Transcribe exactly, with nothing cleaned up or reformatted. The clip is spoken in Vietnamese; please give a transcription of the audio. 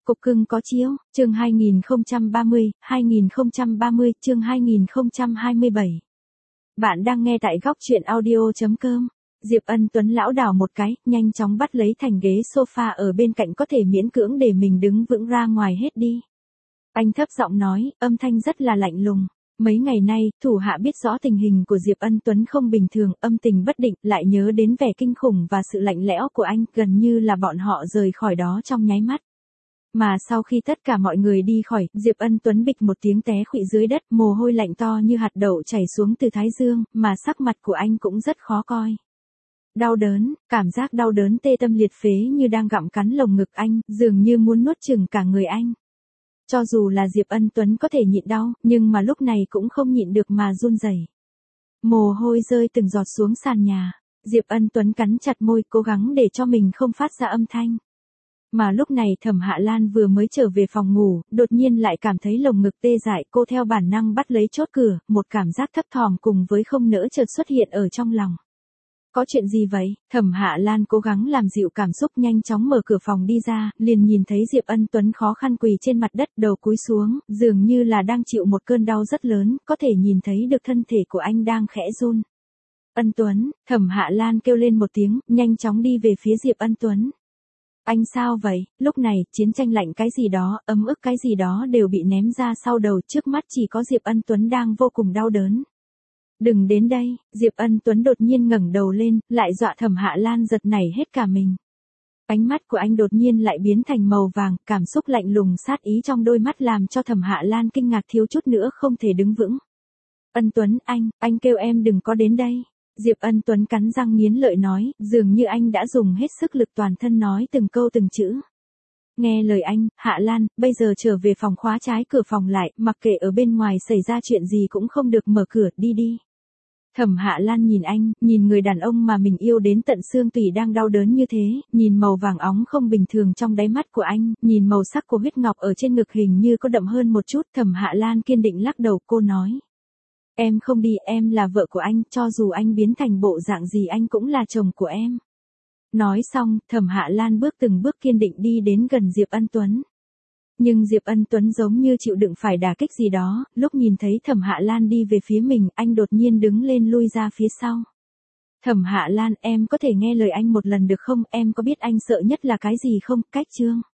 Cục cưng có chiếu, chương hai nghìn không trăm ba mươi, hai nghìn không trăm ba mươi, chương hai nghìn không trăm hai mươi bảy. Bạn đang nghe tại góc truyện audio.com. Diệp Ân Tuấn lão đảo một cái, nhanh chóng bắt lấy thành ghế sofa ở bên cạnh có thể miễn cưỡng để mình đứng vững ra ngoài hết đi. Anh thấp giọng nói, âm thanh rất là lạnh lùng. Mấy ngày nay, thủ hạ biết rõ tình hình của Diệp Ân Tuấn không bình thường, âm tình bất định, lại nhớ đến vẻ kinh khủng và sự lạnh lẽo của anh, gần như là bọn họ rời khỏi đó trong nháy mắt. Mà sau khi tất cả mọi người đi khỏi, Diệp Ân Tuấn bịch một tiếng té khuỵu dưới đất, mồ hôi lạnh to như hạt đậu chảy xuống từ thái dương, mà sắc mặt của anh cũng rất khó coi. Đau đớn, cảm giác đau đớn tê tâm liệt phế như đang gặm cắn lồng ngực anh, dường như muốn nuốt chửng cả người anh. Cho dù là Diệp Ân Tuấn có thể nhịn đau, nhưng mà lúc này cũng không nhịn được mà run rẩy. Mồ hôi rơi từng giọt xuống sàn nhà. Diệp Ân Tuấn cắn chặt môi, cố gắng để cho mình không phát ra âm thanh. Mà lúc này Thẩm Hạ Lan vừa mới trở về phòng ngủ, đột nhiên lại cảm thấy lồng ngực tê dại, cô theo bản năng bắt lấy chốt cửa, một cảm giác thấp thỏm cùng với không nỡ chợt xuất hiện ở trong lòng. Có chuyện gì vậy? Thẩm Hạ Lan cố gắng làm dịu cảm xúc, nhanh chóng mở cửa phòng đi ra, liền nhìn thấy Diệp Ân Tuấn khó khăn quỳ trên mặt đất, đầu cúi xuống, dường như là đang chịu một cơn đau rất lớn, có thể nhìn thấy được thân thể của anh đang khẽ run. Ân Tuấn, Thẩm Hạ Lan kêu lên một tiếng, nhanh chóng đi về phía Diệp Ân Tuấn. Anh sao vậy? Lúc này, chiến tranh lạnh cái gì đó, ấm ức cái gì đó đều bị ném ra sau đầu, trước mắt chỉ có Diệp Ân Tuấn đang vô cùng đau đớn. Đừng đến đây, Diệp Ân Tuấn đột nhiên ngẩng đầu lên, lại dọa Thẩm Hạ Lan giật nảy hết cả mình. Ánh mắt của anh đột nhiên lại biến thành màu vàng, cảm xúc lạnh lùng sát ý trong đôi mắt làm cho Thẩm Hạ Lan kinh ngạc thiếu chút nữa không thể đứng vững. Ân Tuấn, anh, anh kêu em đừng có đến đây. Diệp Ân Tuấn cắn răng nghiến lợi nói, dường như anh đã dùng hết sức lực toàn thân nói từng câu từng chữ. Nghe lời anh, Hạ Lan, bây giờ trở về phòng, khóa trái cửa phòng lại, mặc kệ ở bên ngoài xảy ra chuyện gì cũng không được mở cửa, đi đi. Thẩm Hạ Lan nhìn anh, nhìn người đàn ông mà mình yêu đến tận xương tủy đang đau đớn như thế, nhìn màu vàng óng không bình thường trong đáy mắt của anh, nhìn màu sắc của huyết ngọc ở trên ngực hình như có đậm hơn một chút, Thẩm Hạ Lan kiên định lắc đầu, cô nói. Em không đi, em là vợ của anh, cho dù anh biến thành bộ dạng gì anh cũng là chồng của em. Nói xong, Thẩm Hạ Lan bước từng bước kiên định đi đến gần Diệp Ân Tuấn. Nhưng Diệp Ân Tuấn giống như chịu đựng phải đả kích gì đó, lúc nhìn thấy Thẩm Hạ Lan đi về phía mình, anh đột nhiên đứng lên lui ra phía sau. Thẩm Hạ Lan, em có thể nghe lời anh một lần được không, em có biết anh sợ nhất là cái gì không, cách chương.